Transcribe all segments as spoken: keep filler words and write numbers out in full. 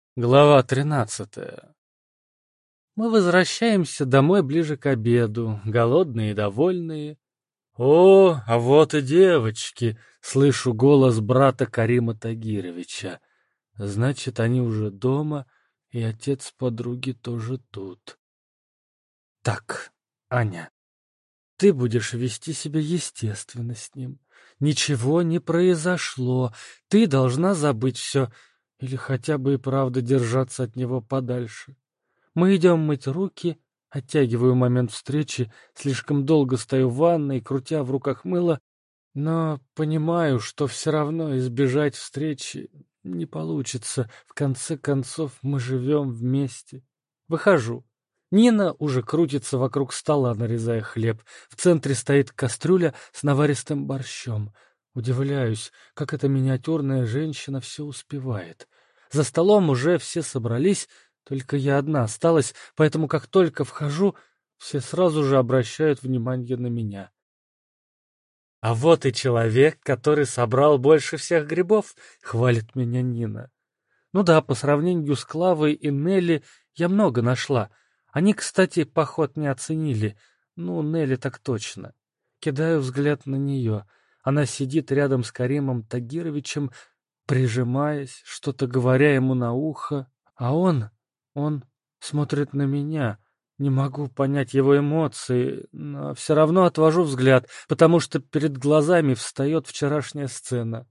Глава тринадцатая. Мы возвращаемся домой ближе к обеду, голодные и довольные. «О, а вот и девочки!» — слышу голос брата Карима Тагировича. Значит, они уже дома, и отец подруги тоже тут. Так, Аня, ты будешь вести себя естественно с ним. Ничего не произошло. Ты должна забыть все, или хотя бы и правда держаться от него подальше. Мы идем мыть руки, оттягиваю момент встречи, слишком долго стою в ванной, крутя в руках мыло, но понимаю, что все равно избежать встречи не получится. В конце концов, мы живем вместе. Выхожу. Нина уже крутится вокруг стола, нарезая хлеб. В центре стоит кастрюля с наваристым борщом. Удивляюсь, как эта миниатюрная женщина все успевает. За столом уже все собрались, только я одна осталась, поэтому как только вхожу, все сразу же обращают внимание на меня. «А вот и человек, который собрал больше всех грибов», — хвалит меня Нина. Ну да, по сравнению с Клавой и Нелли я много нашла. Они, кстати, поход не оценили. Ну, Нелли так точно. Кидаю взгляд на нее. Она сидит рядом с Каримом Тагировичем, прижимаясь, что-то говоря ему на ухо. А он, он смотрит на меня. Не могу понять его эмоции, но все равно отвожу взгляд, потому что перед глазами встает вчерашняя сцена.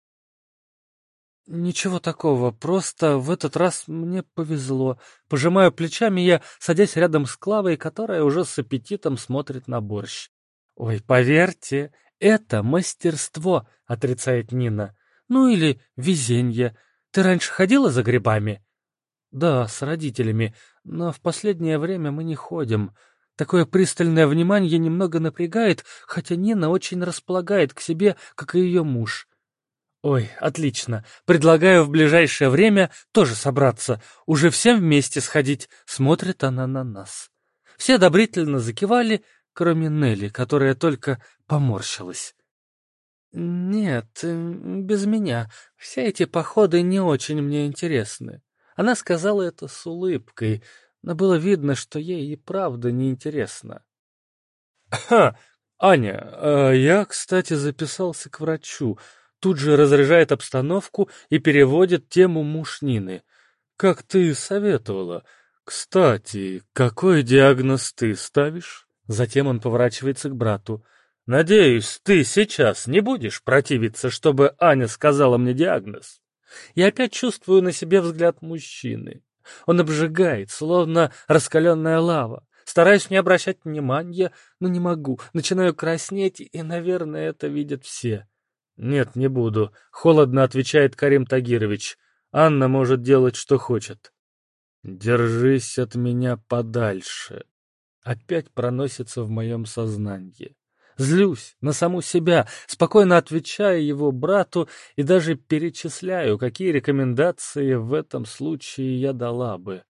Ничего такого, просто в этот раз мне повезло. Пожимаю плечами я, садясь рядом с Клавой, которая уже с аппетитом смотрит на борщ. «Ой, поверьте, это мастерство», — отрицает Нина. «Ну или везенье. Ты раньше ходила за грибами?» «Да, с родителями, но в последнее время мы не ходим. Такое пристальное внимание немного напрягает, хотя Нина очень располагает к себе, как и ее муж». «Ой, отлично. Предлагаю в ближайшее время тоже собраться. Уже всем вместе сходить», — смотрит она на нас. Все одобрительно закивали, кроме Нелли, которая только поморщилась. «Нет, э, без меня. Все эти походы не очень мне интересны». Она сказала это с улыбкой, но было видно, что ей и правда неинтересно. «Ха! Аня, а я, кстати, записался к врачу». Тут же разряжает обстановку и переводит тему муж Нины. «Как ты советовала. Кстати, какой диагноз ты ставишь?» Затем он поворачивается к брату. «Надеюсь, ты сейчас не будешь противиться, чтобы Аня сказала мне диагноз?» Я опять чувствую на себе взгляд мужчины. Он обжигает, словно раскаленная лава. Стараюсь не обращать внимания, но не могу. Начинаю краснеть, и, наверное, это видят все. «Нет, не буду», — холодно отвечает Карим Тагирович. «Анна может делать, что хочет». «Держись от меня подальше». Опять проносится в моем сознании. Злюсь на саму себя, спокойно отвечаю его брату и даже перечисляю, какие рекомендации в этом случае я дала бы.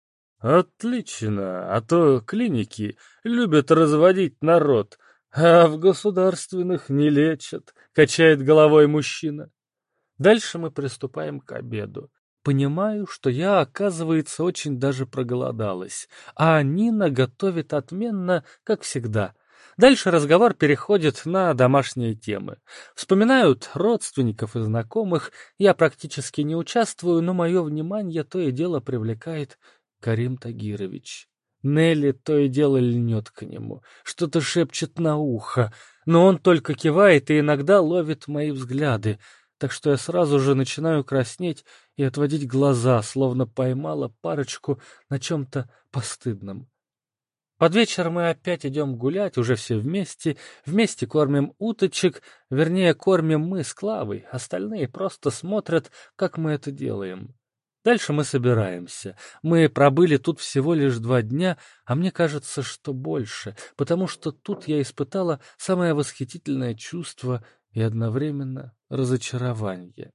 «Отлично, а то клиники любят разводить народ, а в государственных не лечат», — качает головой мужчина. Дальше мы приступаем к обеду. Понимаю, что я, оказывается, очень даже проголодалась, а Нина готовит отменно, как всегда. Дальше разговор переходит на домашние темы. Вспоминают родственников и знакомых, я практически не участвую, но мое внимание то и дело привлекает Карим Тагирович. Нелли то и дело льнет к нему, что-то шепчет на ухо, но он только кивает и иногда ловит мои взгляды, так что я сразу же начинаю краснеть и отводить глаза, словно поймала парочку на чем-то постыдном. Под вечер мы опять идем гулять, уже все вместе, вместе кормим уточек, вернее, кормим мы с Клавой, остальные просто смотрят, как мы это делаем. Дальше мы собираемся. Мы пробыли тут всего лишь два дня, а мне кажется, что больше, потому что тут я испытала самое восхитительное чувство и одновременно разочарование.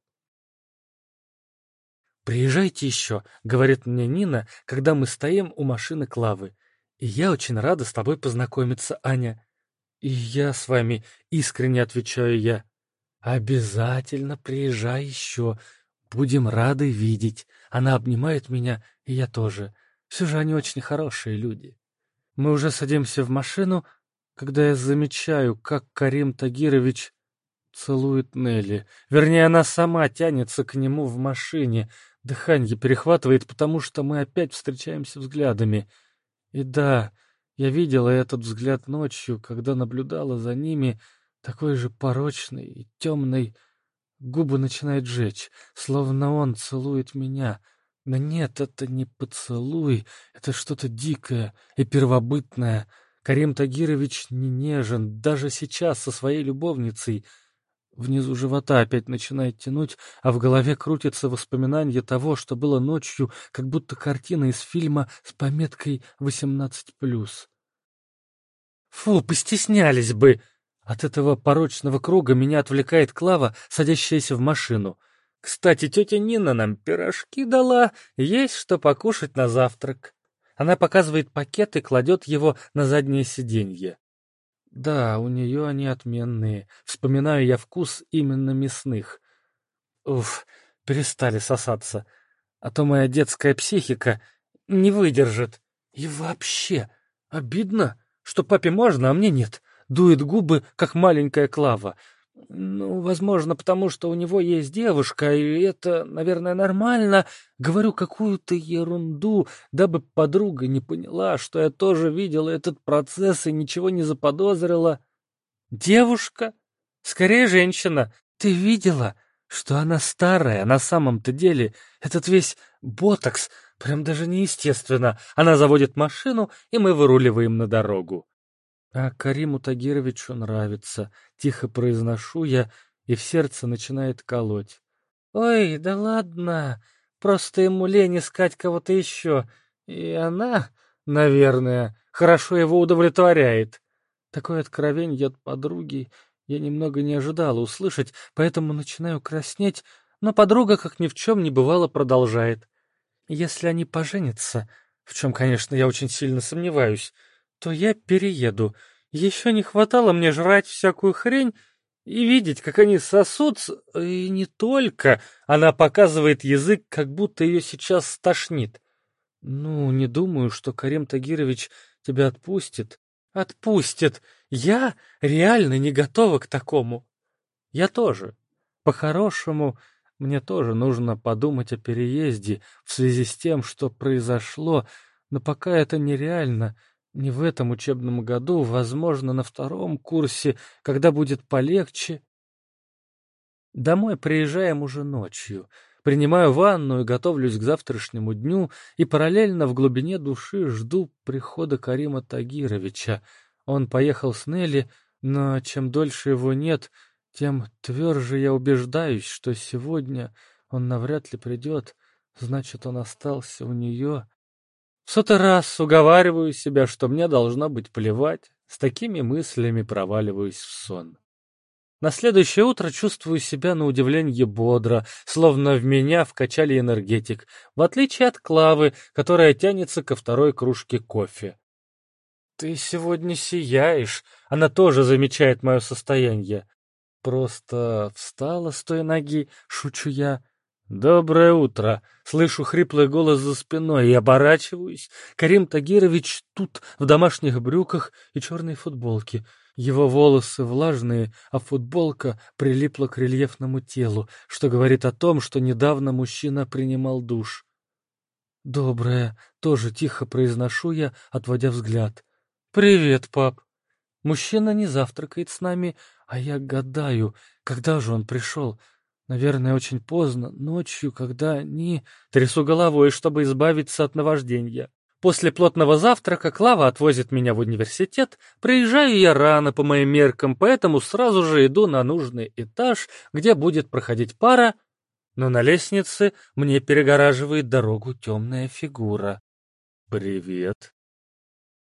«Приезжайте еще», — говорит мне Нина, когда мы стоим у машины Клавы. «И я очень рада с тобой познакомиться, Аня». «И я с вами», — искренне отвечаю я. «Обязательно приезжай еще. Будем рады видеть. Она обнимает меня, и я тоже. Все же они очень хорошие люди. Мы уже садимся в машину, когда я замечаю, как Карим Тагирович целует Нелли. Вернее, она сама тянется к нему в машине. Дыхание перехватывает, потому что мы опять встречаемся взглядами. И да, я видела этот взгляд ночью, когда наблюдала за ними, такой же порочный и темный. Губы начинают жечь, словно он целует меня. Но нет, это не поцелуй, это что-то дикое и первобытное. Карим Тагирович не нежен, даже сейчас со своей любовницей. Внизу живота опять начинает тянуть, а в голове крутится воспоминание того, что было ночью, как будто картина из фильма с пометкой восемнадцать плюс. Фу, постеснялись бы! От этого порочного круга меня отвлекает Клава, садящаяся в машину. Кстати, тетя Нина нам пирожки дала, есть что покушать на завтрак. Она показывает пакет и кладет его на заднее сиденье. Да, у нее они отменные. Вспоминаю я вкус именно мясных. Уф, перестали сосаться. А то моя детская психика не выдержит. И вообще, обидно, что папе можно, а мне нет. Дует губы, как маленькая Клава. Ну, возможно, потому что у него есть девушка, и это, наверное, нормально. Говорю какую-то ерунду, дабы подруга не поняла, что я тоже видела этот процесс и ничего не заподозрила. Девушка? Скорее, женщина. Ты видела, что она старая на самом-то деле? Этот весь ботокс, прям даже неестественно. Она заводит машину, и мы выруливаем на дорогу. А Кариму Тагировичу нравится. Тихо произношу я, и в сердце начинает колоть. Ой, да ладно, просто ему лень искать кого-то еще. И она, наверное, хорошо его удовлетворяет. Такое откровенье от подруги я немного не ожидала услышать, поэтому начинаю краснеть, но подруга, как ни в чем не бывало, продолжает. Если они поженятся, в чем, конечно, я очень сильно сомневаюсь, то я перееду. Еще не хватало мне жрать всякую хрень и видеть, как они сосутся, и не только. Она показывает язык, как будто ее сейчас стошнит. Ну, не думаю, что Карим Тагирович тебя отпустит. Отпустит. Я реально не готова к такому. Я тоже. По-хорошему, мне тоже нужно подумать о переезде в связи с тем, что произошло, но пока это нереально. Не в этом учебном году, возможно, на втором курсе, когда будет полегче. Домой приезжаем уже ночью. Принимаю ванну и готовлюсь к завтрашнему дню, и параллельно в глубине души жду прихода Карима Тагировича. Он поехал с Нелли, но чем дольше его нет, тем тверже я убеждаюсь, что сегодня он навряд ли придет, значит, он остался у нее. В сотый раз уговариваю себя, что мне должно быть плевать, с такими мыслями проваливаюсь в сон. На следующее утро чувствую себя на удивление бодро, словно в меня вкачали энергетик, в отличие от Клавы, которая тянется ко второй кружке кофе. «Ты сегодня сияешь», она тоже замечает мое состояние. Просто встала с той ноги, шучу я. «Доброе утро!» Слышу хриплый голос за спиной и оборачиваюсь. Карим Тагирович тут в домашних брюках и черной футболке. Его волосы влажные, а футболка прилипла к рельефному телу, что говорит о том, что недавно мужчина принимал душ. «Доброе!» — тоже тихо произношу я, отводя взгляд. «Привет, пап!» Мужчина не завтракает с нами, а я гадаю, когда же он пришел. Наверное, очень поздно, ночью, когда они... Трясу головой, чтобы избавиться от наваждения. После плотного завтрака Клава отвозит меня в университет. Приезжаю я рано по моим меркам, поэтому сразу же иду на нужный этаж, где будет проходить пара, но на лестнице мне перегораживает дорогу темная фигура. «Привет»,